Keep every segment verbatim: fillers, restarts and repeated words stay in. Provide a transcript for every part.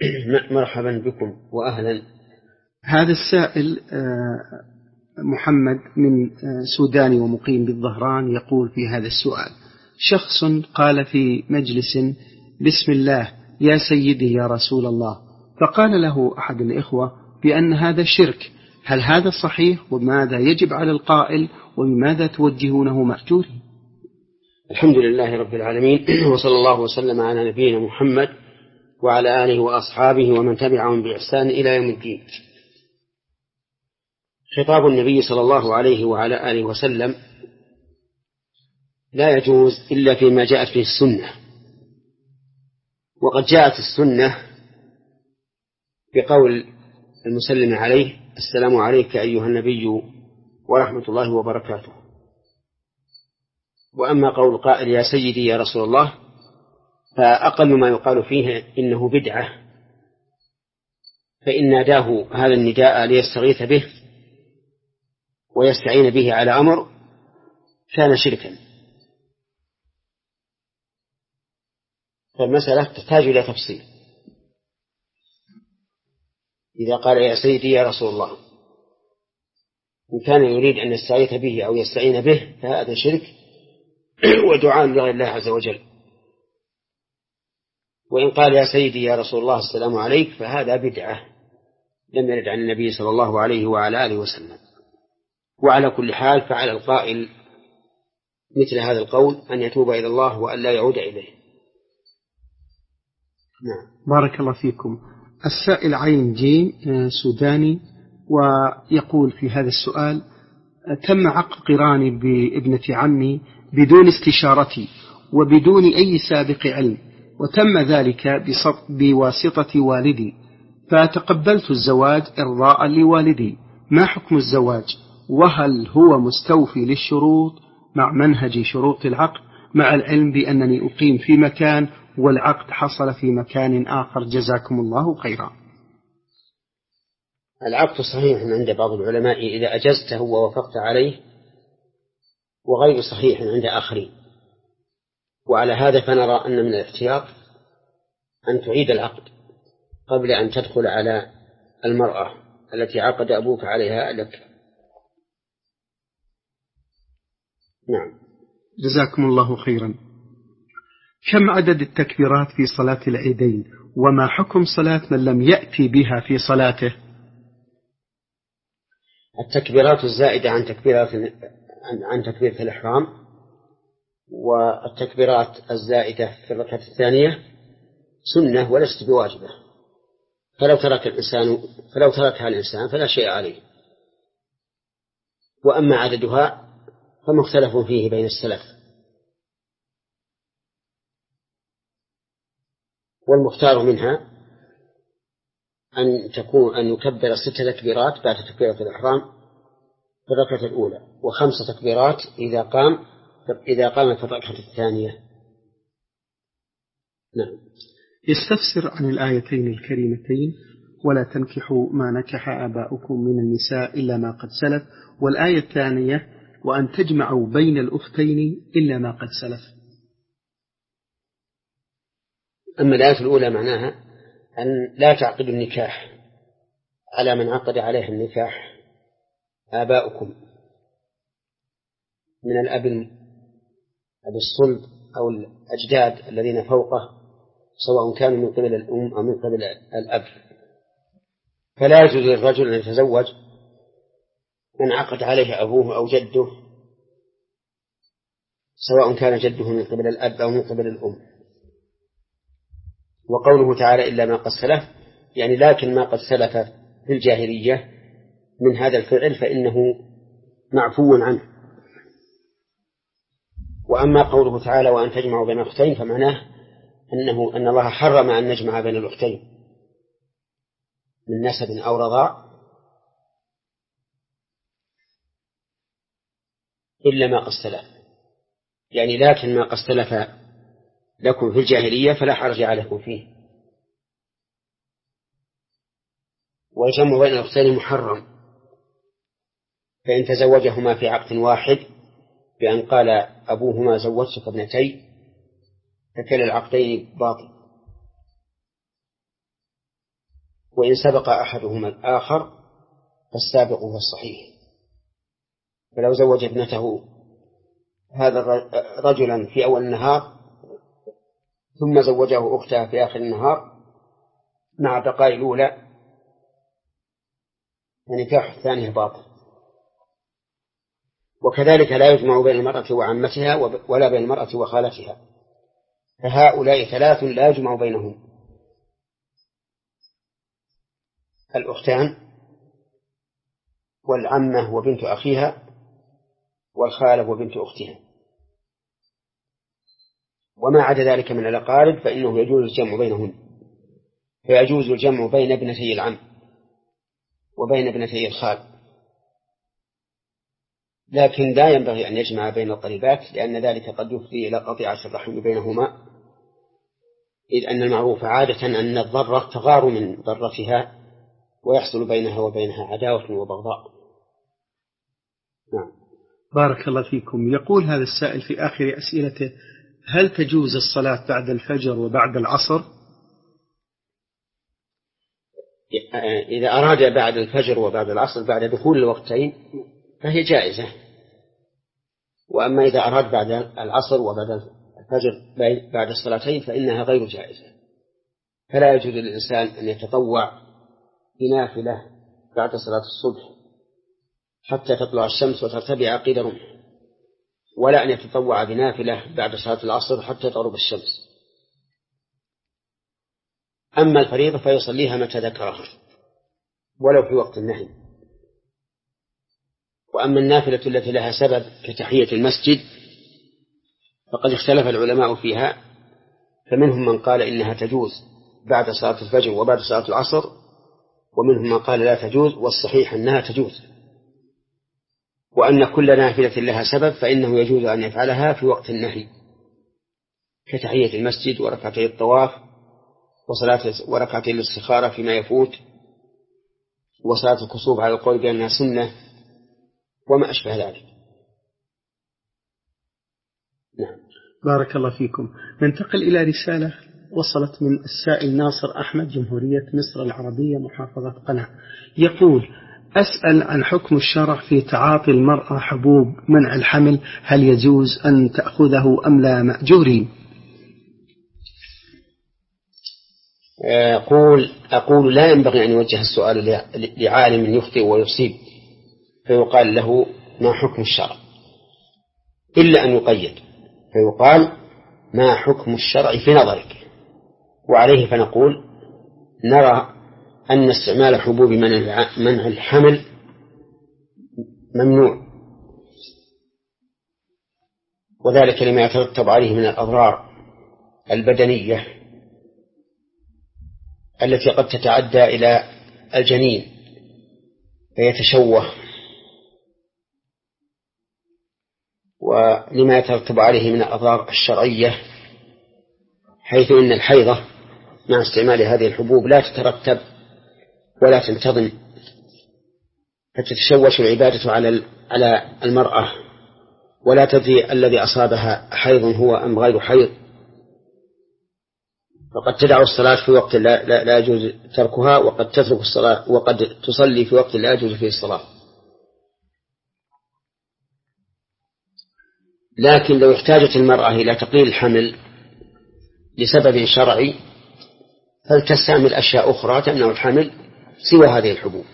مرحبا بكم وأهلا. هذا السائل محمد من سوداني ومقيم بالظهران يقول في هذا السؤال: شخص قال في مجلس: بسم الله يا سيدي يا رسول الله، فقال له أحد الإخوة بأن هذا شرك، هل هذا صحيح؟ وماذا يجب على القائل؟ وبماذا توجهونه مأجوره؟ الحمد لله رب العالمين، وصلى الله وسلم على نبينا محمد وعلى آله وأصحابه ومن تبعهم بإحسان إلى يوم الدين. خطاب النبي صلى الله عليه وعلى آله وسلم لا يجوز إلا فيما جاءت فيه السنة، وقد جاءت السنة بقول المسلم عليه: السلام عليك أيها النبي ورحمة الله وبركاته. وأما قول قائل يا سيدي يا رسول الله فأقل ما يقال فيه إنه بدعة، فإن ناداه هذا النداء ليستغيث به ويستعين به على أمر كان شركا، فالمسألة تحتاج إلى تفصيل. إذا قال يا سيدي يا رسول الله إن كان يريد أن يستغيث به أو يستعين به فهذا شرك ودعاء لغير الله عز وجل. وإن قال يا سيدي يا رسول الله السلام عليك فهذا بدعة لم يرد عن النبي صلى الله عليه وعلى آله وسلم. وعلى كل حال فعلى القائل مثل هذا القول أن يتوب إلى الله وأن لا يعود إليه. نعم. بارك الله فيكم. السائل عين جيم سوداني ويقول في هذا السؤال: تم عقد قراني بابنة عمي بدون استشارتي وبدون أي سابق علم، وتم ذلك بواسطة والدي، فتقبلت الزواج إرضاء لوالدي. ما حكم الزواج؟ وهل هو مستوفي للشروط مع منهج شروط العقد، مع العلم بأنني أقيم في مكان والعقد حصل في مكان آخر؟ جزاكم الله خيرا. العقد صحيح عند بعض العلماء إذا أجزته ووافقت عليه، وغير صحيح عند آخرين. وعلى هذا فنرى أن من الاحتياط أن تعيد العقد قبل أن تدخل على المرأة التي عقد أبوك عليها لك. نعم. جزاكم الله خيرا. كم عدد التكبيرات في صلاة العيدين؟ وما حكم صلاة من لم يأتي بها في صلاته؟ التكبيرات الزائدة عن تكبيرات عن تكبيرة الإحرام، والتكبيرات الزائدة في الركعة الثانية سنة وليست بواجبة، فلو ترك الإنسان فلو تركها الإنسان فلا شيء عليه. وأما عددها فمختلف فيه بين السلف، والمختار منها أن تكون أن يكبر ست تكبيرات بعد تكبيرة الإحرام في الركعة الأولى، وخمس تكبيرات إذا قام إذا قام في الركعة الثانية. نعم. يستفسر عن الآيتين الكريمتين: ولا تنكحوا ما نكح آباؤكم من النساء إلا ما قد سلف، والآية الثانية: وأن تجمعوا بين الأختين إلا ما قد سلف. أما الآية الأولى معناها أن لا تعقدوا النكاح على من عقد عليه النكاح آباؤكم من الأب أبي الصلب أو الأجداد الذين فوقه، سواء كانوا من قبل الأم أو من قبل الأب. فلا يجوز للرجل أن يتزوج من عقد عليه أبوه أو جده، سواء كان جده من قبل الأب أو من قبل الأم. وقوله تعالى إلا ما قد سلف، يعني لكن ما قد سلف في الجاهلية من هذا الفعل فإنه معفو عنه. وأما قوله تعالى وأن تجمعوا بين الأختين فمعناه أنه أن الله حرم أن نجمع بين الأختين من نسب أو رضاع إلا ما قد سلف، يعني لكن ما قد سلف لكم في الجاهلية فلا حرج عليكم فيه. والجمع بين الأختين محرم، فإن تزوجهما في عقد واحد بأن قال أبوهما زوجتك ابنتي فكلا العقدين باطل. وإن سبق أحدهما الآخر فالسابق هو الصحيح. فلو زوج ابنته هذا رجلا في أول النهار ثم زوجه أختها في آخر النهار مع بقاء الأولى فنكاح الثانية باطل. وكذلك لا يجمع بين المرأة وعمتها ولا بين المرأة وخالتها، فهؤلاء ثلاث لا يجمع بينهم: الأختان والعمة وبنت أخيها والخالة وبنت أختها. وما عدا ذلك من الأقارب فإنه يجوز الجمع بينهن، فيجوز الجمع بين ابنتي العم وبين ابنتي الخال، لكن لا ينبغي أن يجمع بين القريبات، لأن ذلك قد يفضي إلى قطيعة الرحم بينهما، إذ أن المعروف عادة أن الضرة تغار من ضرتها ويحصل بينها وبينها عداوة وبغضاء. نعم. بارك الله فيكم. يقول هذا السائل في آخر أسئلته: هل تجوز الصلاة بعد الفجر وبعد العصر؟ إذا أراد بعد الفجر وبعد العصر بعد دخول الوقتين فهي جائزة، وأما إذا أراد بعد العصر وبعد الفجر بعد الصلاتين فإنها غير جائزة. فلا يجوز للإنسان أن يتطوع بنافلة بعد صلاة الصبح حتى تطلع الشمس وترتفع قيد رمح، ولا أن يتطوع بنافلة بعد صلاة العصر حتى تغرب الشمس. أما الفريضة فيصليها متى ذكرها ولو في وقت النهي. وأما النافلة التي لها سبب كتحية المسجد فقد اختلف العلماء فيها، فمنهم من قال إنها تجوز بعد صلاة الفجر وبعد صلاة العصر، ومنهم من قال لا تجوز، والصحيح أنها تجوز، وأن كل نافلة لها سبب فإنه يجوز أن يفعلها في وقت النهي كتحية المسجد وركعتي الطواف وصلاة وركعتي الاستخارة فيما يفوت وصلاة الكسوف على القول بأنها سنة وما أشبه ذلك. نعم. بارك الله فيكم. ننتقل إلى رسالة وصلت من السائل ناصر أحمد، جمهورية مصر العربية، محافظة قنا. يقول: أسأل عن حكم الشرع في تعاطي المرأة حبوب منع الحمل، هل يجوز أن تأخذه أم لا مأجورين؟ أقول, أقول لا ينبغي أن يوجه السؤال لعالم يخطئ ويصيب فيقال له ما حكم الشرع، إلا أن يقيد فيقال ما حكم الشرع في نظرك، وعليه فنقول نرى أن استعمال حبوب منع الحمل ممنوع، وذلك لما يترتب عليه من الأضرار البدنية التي قد تتعدى إلى الجنين فيتشوه، ولما يترتب عليه من الأضرار الشرعية، حيث إن الحيضة مع استعمال هذه الحبوب لا تترتب ولا تنتظم، فتتشوش العبادة على على المرأة ولا تدري الذي أصابها حيض هو أم غير حيض، فقد تدع الصلاة في وقت لا, لا, لا يجوز تركها، وقد تترك الصلاة وقد تصلي في وقت لا يجوز فيه الصلاة. لكن لو احتاجت المرأة إلى تقليل الحمل لسبب شرعي فلتستعمل أشياء أخرى تمنع الحمل سوى هذه الحبوب.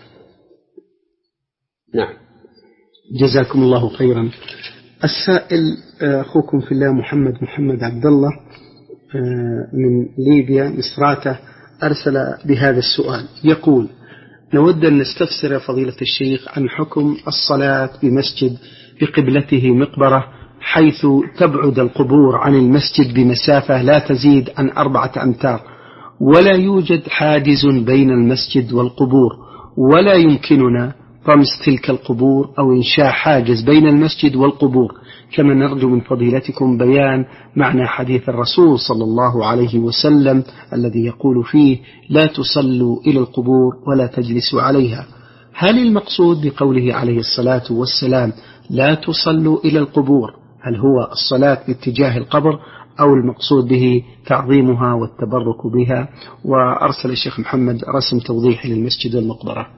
نعم. جزاكم الله خيرا. السائل أخوكم في الله محمد محمد عبد الله من ليبيا مصراتة أرسل بهذا السؤال، يقول: نود أن نستفسر فضيلة الشيخ عن حكم الصلاة بمسجد بقبلته مقبرة، حيث تبعد القبور عن المسجد بمسافة لا تزيد عن أربعة أمتار، ولا يوجد حاجز بين المسجد والقبور، ولا يمكننا طمس تلك القبور أو إنشاء حاجز بين المسجد والقبور، كما نرجو من فضيلتكم بيان معنى حديث الرسول صلى الله عليه وسلم الذي يقول فيه: لا تصلوا إلى القبور ولا تجلسوا عليها. هل المقصود بقوله عليه الصلاة والسلام لا تصلوا إلى القبور هل هو الصلاة باتجاه القبر، أو المقصود به تعظيمها والتبرك بها؟ وأرسل الشيخ محمد رسم توضيحي للمسجد والمقبرة.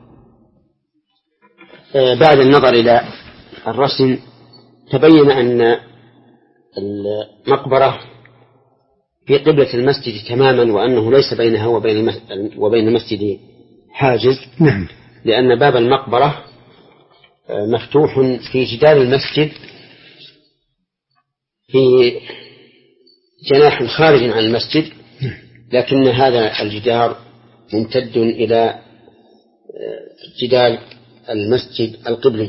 بعد النظر إلى الرسم تبين أن المقبرة في قبلة المسجد تماما، وأنه ليس بينها وبين وبين المسجد حاجز. نعم. لأن باب المقبرة مفتوح في جدار المسجد في جناح خارج عن المسجد، لكن هذا الجدار ممتد إلى جدار المسجد القبلي،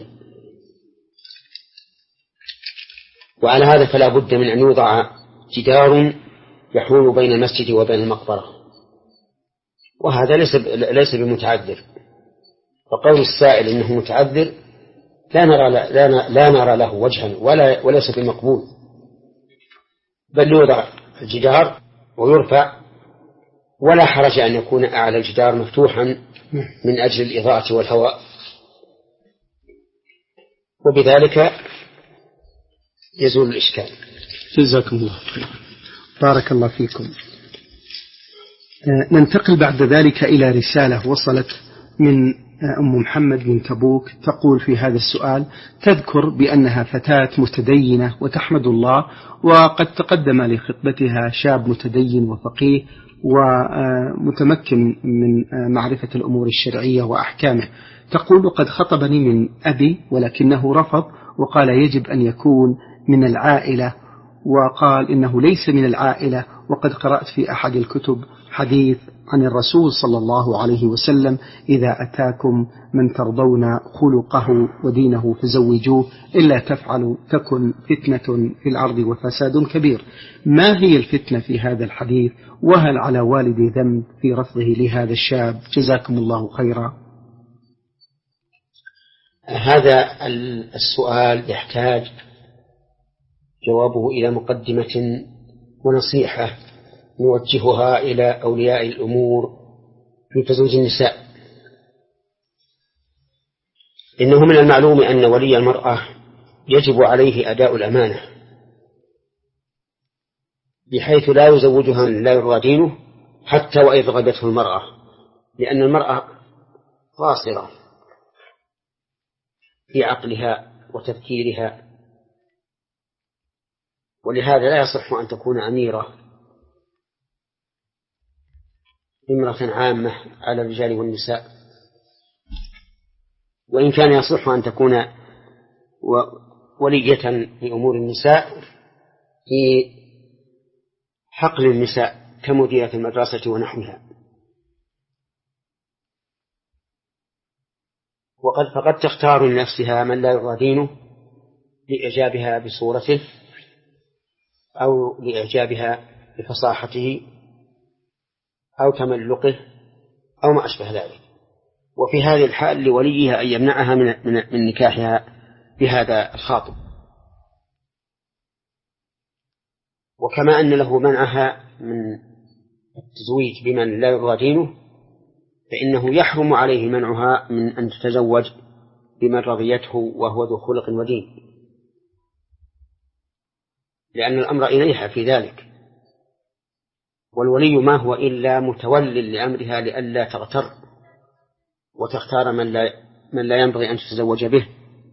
وعلى هذا فلا بد من أن يوضع جدار يحول بين المسجد وبين المقبرة، وهذا ليس ليس بمتعذر. فقول السائل إنه متعذر لا نرى لا لا نرى له وجها ولا وليس بمقبول، بل يوضع الجدار ويرفع، ولا حرج أن يكون أعلى الجدار مفتوحا من أجل الإضاءة والهواء، وبذلك يزول الإشكال. جزاكم الله خيرا، بارك الله فيكم. ننتقل بعد ذلك إلى رسالة وصلت من أم محمد من تبوك، تقول في هذا السؤال: تذكر بأنها فتاة متدينة وتحمد الله، وقد تقدم لخطبتها شاب متدين وفقيه ومتمكن من معرفة الأمور الشرعية وأحكامه. تقول: قد خطبني من أبي ولكنه رفض وقال يجب أن يكون من العائلة، وقال إنه ليس من العائلة، وقد قرأت في أحد الكتب حديث عن الرسول صلى الله عليه وسلم: إذا أتاكم من ترضون خلقه ودينه فزوجوه، إلا تفعلوا تكن فتنة في الأرض وفساد كبير. ما هي الفتنة في هذا الحديث؟ وهل على والدي ذنب في رفضه لهذا الشاب؟ جزاكم الله خيرا. هذا السؤال يحتاج جوابه إلى مقدمة ونصيحة نوجهها إلى أولياء الأمور في تزويج النساء. إنه من المعلوم أن ولي المرأة يجب عليه أداء الأمانة، بحيث لا يزوجها من لا يرضى دينه حتى وإذ رغبته المرأة، لأن المرأة قاصرة في عقلها وتفكيرها، ولهذا لا يصح أن تكون أميرة امرأة عامة على الرجال والنساء، وإن كان يصح أن تكون ولية لأمور النساء في حقل النساء كمديرة المدرسة ونحوها. وقد فقد تختار لنفسها من لا يرضى دينه لإعجابها بصورته أو لإعجابها بفصاحته أو تملقه أو ما أشبه ذلك، وفي هذه الحال لوليها أن يمنعها من, من, من نكاحها بهذا الخاطب. وكما أن له منعها من التزويج بمن لا يرضى دينه، فإنه يحرم عليه منعها من أن تتزوج بمن رضيته وهو ذو خلق ودين، لأن الأمر إليها في ذلك، والولي ما هو إلا متول لأمرها لئلا تغتر وتختار من لا, من لا ينبغي أن تتزوج به،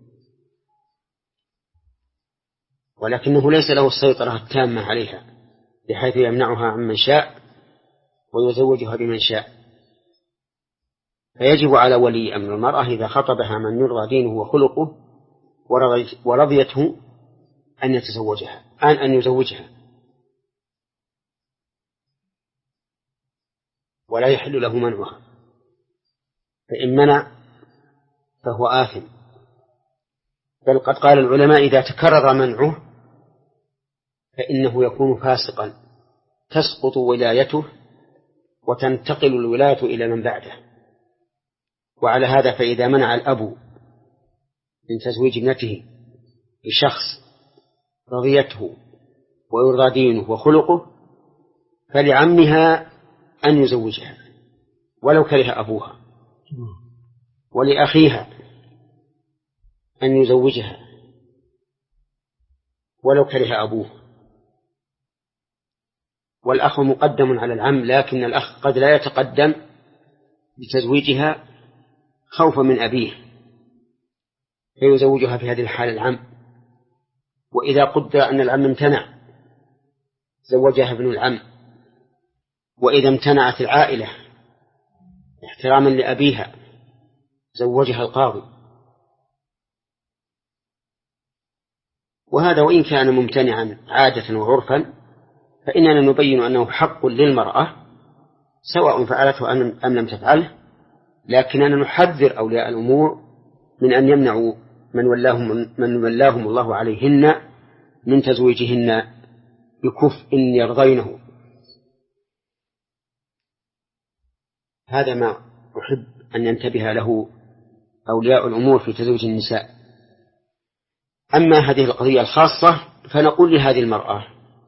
ولكنه ليس له السيطرة التامة عليها بحيث يمنعها عمن شاء ويزوجها بمن شاء. فيجب على ولي أمر المرأة إذا خطبها من يرضى دينه وخلقه ورضيته أن يتزوجها أن أن يزوجها، ولا يحل له منعها، فإن منع فهو آثم. بل قد قال العلماء إذا تكرر منعه فإنه يكون فاسقا، تسقط ولايته وتنتقل الولاية إلى من بعده. وعلى هذا فإذا منع الأب من تزويج ابنته بشخص رضيته ويرضى دينه وخلقه، فلعمها أن يزوجها ولو كره أبوها، ولأخيها أن يزوجها ولو كره أبوه، والأخ مقدم على العم، لكن الأخ قد لا يتقدم بتزويجها خوفا من أبيه فيزوجها في هذه الحالة العم، وإذا قدر أن العم امتنع زوجها ابن العم، وإذا امتنعت العائلة احتراما لأبيها زوجها القاضي. وهذا وإن كان ممتنعا عادة وعرفا فإننا نبين أنه حق للمرأة سواء فعلته أم لم تفعله، لكننا نحذر أولياء الأمور من أن يمنعوا من ولاهم, من ولاهم الله عليهن من تزويجهن بكفء يرضينه. هذا ما أحب أن ينتبه له أولياء الأمور في تزويج النساء. أما هذه القضية الخاصة فنقول لهذه المرأة: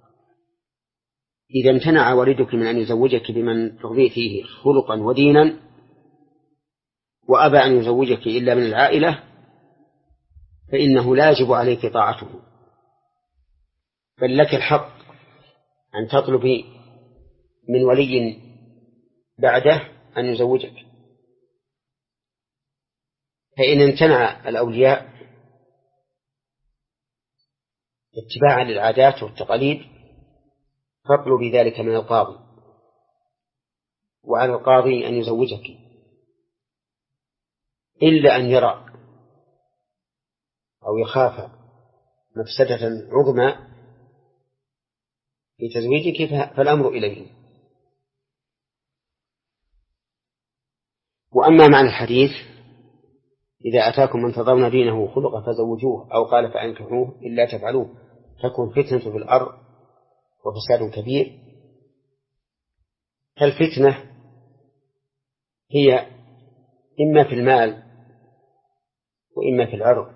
إذا امتنع والدك من أن يزوجك بمن ترضي فيه خلقا ودينا وأبى أن يزوجك إلا من العائلة فإنه لا يجب عليك طاعته، بل لك الحق أن تطلبي من ولي بعده أن يزوجك. فإن امتنع الأولياء اتباعا للعادات والتقاليد فاطلبي ذلك من القاضي، وعلى القاضي أن يزوجك إلا أن يرى أو يخاف مفسدة عظمى في تزويجك فالأمر إليه. وأما معنى الحديث: إذا أتاكم من ترضون دينه خلقه فزوجوه، أو قال فأنكحوه إلا تفعلوه تكن فتنة في الأرض وفساد كبير، فالفتنة هي إما في المال وإما في العرض،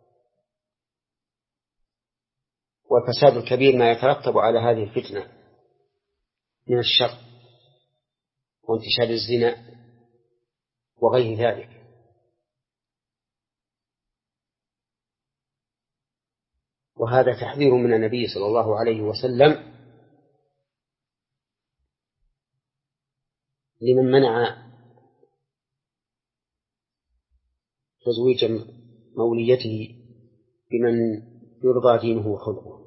والفساد الكبير ما يترتب على هذه الفتنة من الشر وانتشار الزنا وغير ذلك. وهذا تحذير من النبي صلى الله عليه وسلم لمن منع تزويج موليته بمن يرضى دينه وخلقه.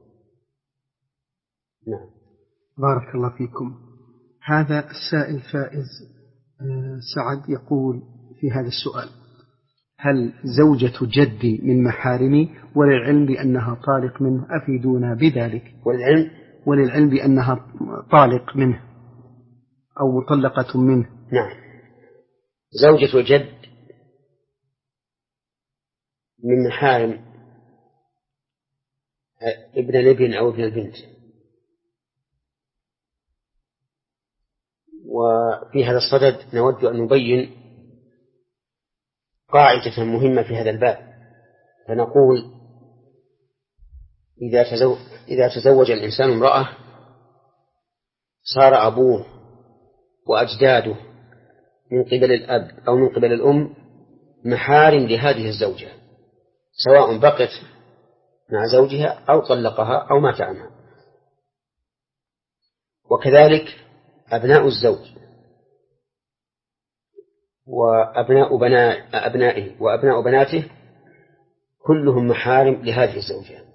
نعم. بارك الله فيكم. هذا السائل فائز سعد يقول في هذا السؤال: هل زوجة جدي من محارمي وللعلم بأنها طالق منه؟ أفيدونا بذلك. وللعلم وللعلم بأنها طالق منه أو مطلقة منه. نعم. زوجة الجد من محارم ابن الابن أو ابن البنت. وفي هذا الصدد نود أن نبين قاعدة مهمة في هذا الباب، فنقول: إذا تزوج, إذا تزوج الإنسان امرأة صار أبوه وأجداده من قبل الأب أو من قبل الأم محارم لهذه الزوجة، سواء بقت مع زوجها أو طلقها أو مات عنها. وكذلك أبناء الزوج وأبناء بناء أبنائه وأبناء بناته كلهم محارم لهذه الزوجة،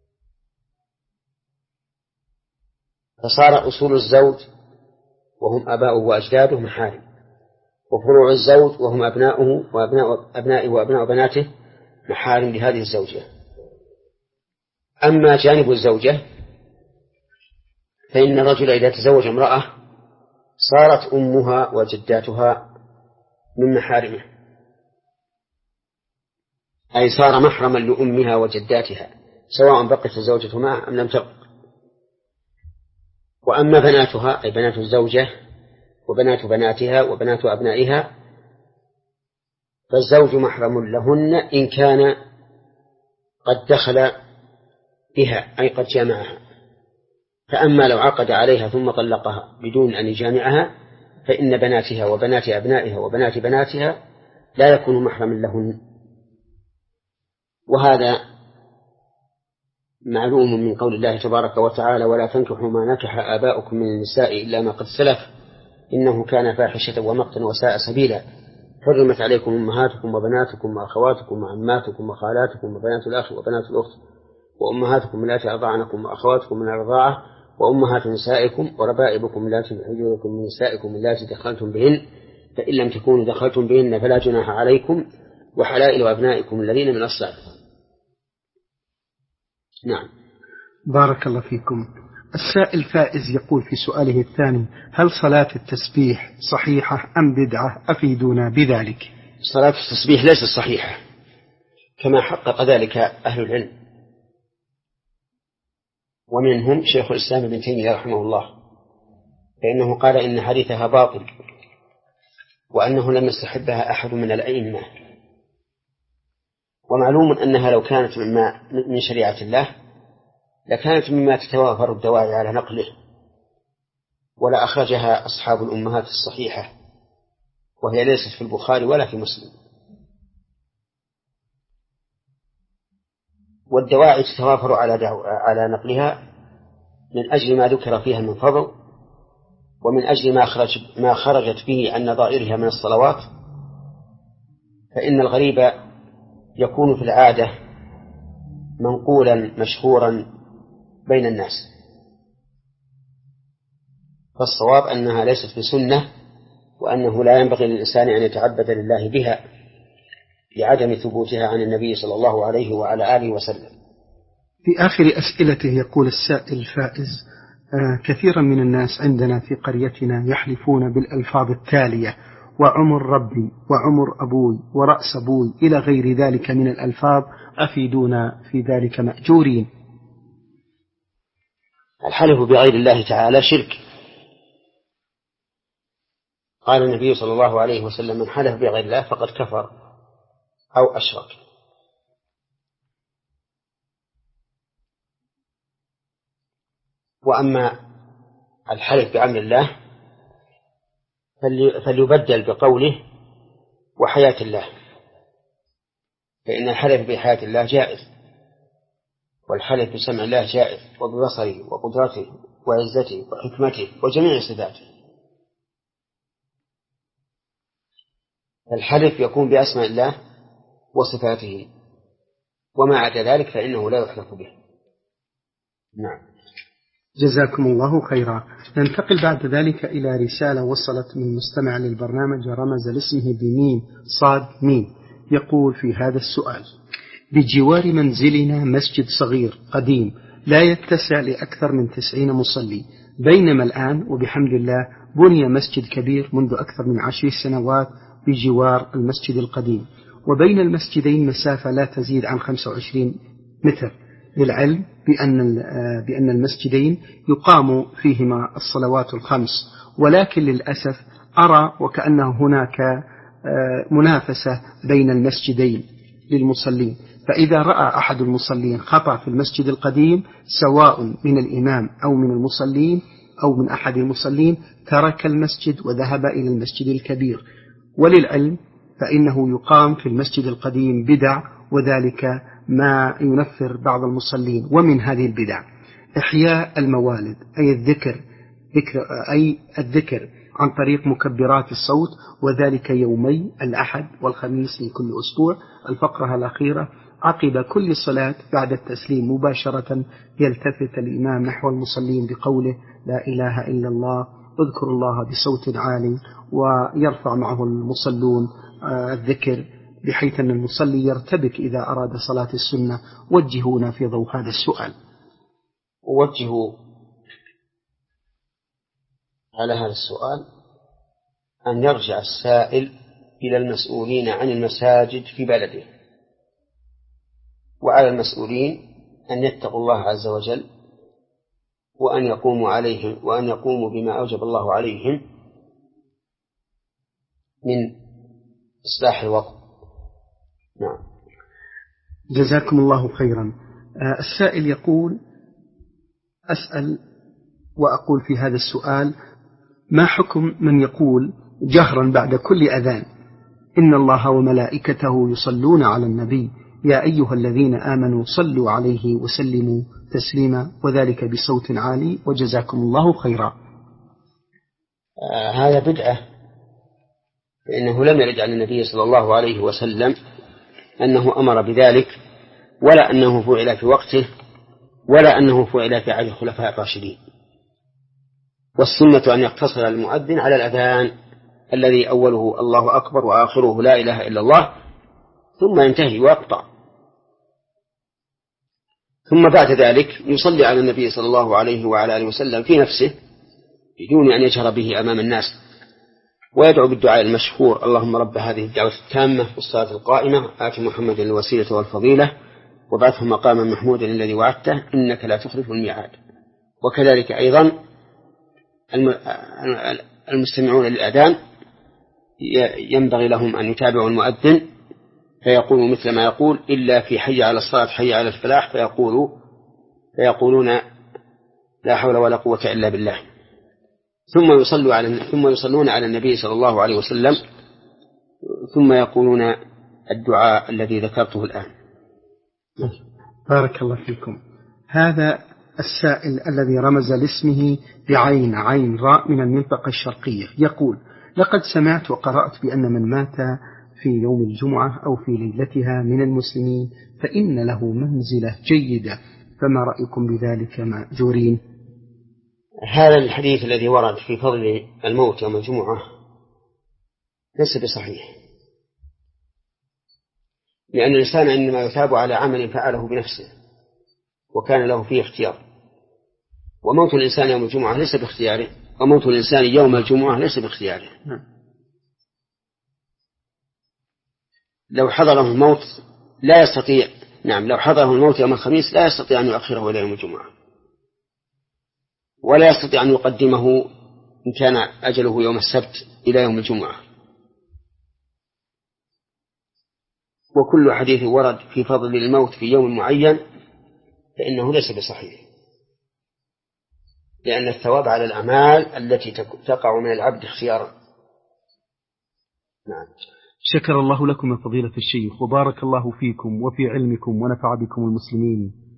فصار أصول الزوج وهم أباؤه وأجداده محارم، وفروع الزوج وهم أبناؤه وأبناء أبنائه وأبناء بناته محارم لهذه الزوجة. أما جانب الزوجة فإن الرجل إذا تزوج امرأة صارت أمها وجداتها من محارمه، أي صار محرما لأمها وجداتها سواء بقت الزوجة معه أم لم تبق. وأما بناتها أي بنات الزوجة وبنات بناتها وبنات أبنائها فالزوج محرم لهن إن كان قد دخل بها أي قد جامعها. فأما لو عقد عليها ثم طلقها بدون أن يجامعها فإن بناتها وبنات أبنائها وبنات بناتها لا يكون محرما لهن. وهذا معلوم من قول الله تبارك وتعالى: ولا تنكحوا ما نكح آباؤكم من النساء إلا ما قد سلف إنه كان فاحشة ومقتا وساء سبيلا. حرمت عليكم أمهاتكم وبناتكم وأخواتكم وعماتكم وخالاتكم وبنات الأخ وبنات الأخت وأمهاتكم اللاتي أرضعنكم وأخواتكم من الرضاعة وأمهات نسائكم وربائبكم اللاتي في حجوركم من نسائكم اللاتي دخلتم بهن فإن لم تكونوا دخلتم بهن فلا جناح عليكم وحلائل أبنائكم الذين من أصلابكم. نعم. بارك الله فيكم. السائل فائز يقول في سؤاله الثاني: هل صلاة التسبيح صحيحة أم بدعة؟ أفيدونا بذلك. صلاة التسبيح ليست صحيحة كما حقق ذلك أهل العلم، ومنهم شيخ الإسلام ابن تيمية رحمه الله، فإنه قال إن حديثها باطل وأنه لم يستحبها أحد من الأئمة. ومعلوم أنها لو كانت مما من شريعة الله لكانت مما تتوافر الدواعي على نقله، ولا أخرجها أصحاب الأمهات الصحيحة، وهي ليست في البخاري ولا في مسلم. والدواعي تتوافر على على نقلها من أجل ما ذكر فيها من فضل، ومن أجل ما خرج ما خرجت به عن نظائرها من الصلوات، فإن الغريب يكون في العادة منقولا مشهورا بين الناس، فالصواب أنها ليست بسنة، وأنه لا ينبغي للإنسان أن يتعبد لله بها لعدم ثبوتها عن النبي صلى الله عليه وعلى آله وسلم. في آخر أسئلته يقول السائل فائز: آه كثيرا من الناس عندنا في قريتنا يحلفون بالألفاظ التالية: وعمر ربي وعمر أبوي ورأس أبوي إلى غير ذلك من الألفاظ، أفيدونا في ذلك مأجورين. الحلف بغير الله تعالى شرك. قال النبي صلى الله عليه وسلم: من حلف بغير الله فقد كفر أو أشرك. وأما الحلف بأمر الله فليبدل بقوله وحياة الله، فإن الحلف بحياة الله جائز، والحلف بسمع الله جائز، وببصره وقدرته وعزته وحكمته وجميع صفاته. الحلف يكون بأسماء الله وصفاته، وما عدا ذلك فإنه لا يحلف به. نعم. جزاكم الله خيرا. ننتقل بعد ذلك إلى رسالة وصلت من مستمع للبرنامج رمز لاسمه بميم صاد ميم، يقول في هذا السؤال: بجوار منزلنا مسجد صغير قديم لا يتسع لأكثر من تسعين مصلي، بينما الآن وبحمد الله بني مسجد كبير منذ أكثر من عشر سنوات بجوار المسجد القديم، وبين المسجدين مسافة لا تزيد عن خمسة وعشرين متر، للعلم بأن بأن المسجدين يقام فيهما الصلوات الخمس، ولكن للأسف أرى وكأنه هناك منافسة بين المسجدين للمصلين، فإذا رأى أحد المصلين خطأ في المسجد القديم سواء من الإمام أو من المصلين أو من أحد المصلين ترك المسجد وذهب إلى المسجد الكبير. وللعلم فإنه يقام في المسجد القديم بدع، وذلك ما ينفر بعض المصلين. ومن هذه البدع إحياء الموالد، أي الذكر ذكر أي الذكر عن طريق مكبرات الصوت، وذلك يومي الأحد والخميس من كل أسبوع. الفقرة الأخيرة: عقب كل صلاة بعد التسليم مباشرة يلتفت الإمام نحو المصلين بقوله: لا إله إلا الله، اذكر الله بصوت عالي، ويرفع معه المصلون الذكر، بحيث أن المصلي يرتبك إذا أراد صلاة السنة. وجهونا في ضوء هذا السؤال. وجهوا على هذا السؤال أن يرجع السائل إلى المسؤولين عن المساجد في بلده، وعلى المسؤولين أن يتقوا الله عز وجل، وأن يقوموا عليهم وأن يقوموا بما أوجب الله عليهم من إصلاح الوقت. نعم. جزاكم الله خيرا. السائل يقول: أسأل وأقول في هذا السؤال: ما حكم من يقول جهرا بعد كل أذان: إن الله وملائكته يصلون على النبي يا أيها الذين آمنوا صلوا عليه وسلموا تسليما، وذلك بصوت عالي، وجزاكم الله خيرا. آه هذا بدعة، فإنه لم يرد عن النبي صلى الله عليه وسلم أنه أمر بذلك، ولا أنه فعل في وقته، ولا أنه فعل في عهد الخلفاء الراشدين. والسنة أن يقتصر المؤذن على الأذان الذي أوله الله أكبر وآخره لا إله إلا الله، ثم ينتهي ويقطع، ثم بعد ذلك يصلي على النبي صلى الله عليه وعلى آله وسلم في نفسه بدون أن يجهر به أمام الناس، ويدعو بالدعاء المشهور: اللهم رب هذه الدعوة التامة والصلاة القائمة آت محمدا الوسيلة والفضيلة وابعثه مقاما محمودا الذي وعدته إنك لا تخلف الميعاد. وكذلك أيضا المستمعون للأذان ينبغي لهم أن يتابعوا المؤذن فيقولوا مثل ما يقول، إلا في حي على الصلاة حي على الفلاح فيقولوا فيقولون لا حول ولا قوة إلا بالله، ثم يصلوا على ثم يصلون على النبي صلى الله عليه وسلم، ثم يقولون الدعاء الذي ذكرته الآن. بارك الله فيكم. هذا السائل الذي رمز لاسمه بعين عين راء من المنطقة الشرقية يقول: لقد سمعت وقرأت بأن من مات في يوم الجمعة أو في ليلتها من المسلمين فإن له منزلة جيدة، فما رأيكم بذلك مأجورين؟ هذا الحديث الذي ورد في فضل الموت يوم الجمعة ليس بصحيح، لأن الإنسان إنما يثاب على عمل فعله بنفسه وكان له فيه اختيار، وموت الإنسان يوم الجمعة ليس باختياره، وموت الإنسان يوم الجمعة ليس باختياره. لو حضره الموت لا يستطيع نعم لو حضره الموت يوم الخميس لا يستطيع أن يؤخره إلى يوم الجمعة، ولا يستطيع أن يقدمه إن كان أجله يوم السبت إلى يوم الجمعة. وكل حديث ورد في فضل الموت في يوم معين فإنه ليس بصحيح، لأن الثواب على الأعمال التي تقع من العبد اختيارا. نعم. شكر الله لكم يا فضيلة الشيخ، وبارك الله فيكم وفي علمكم ونفع بكم المسلمين.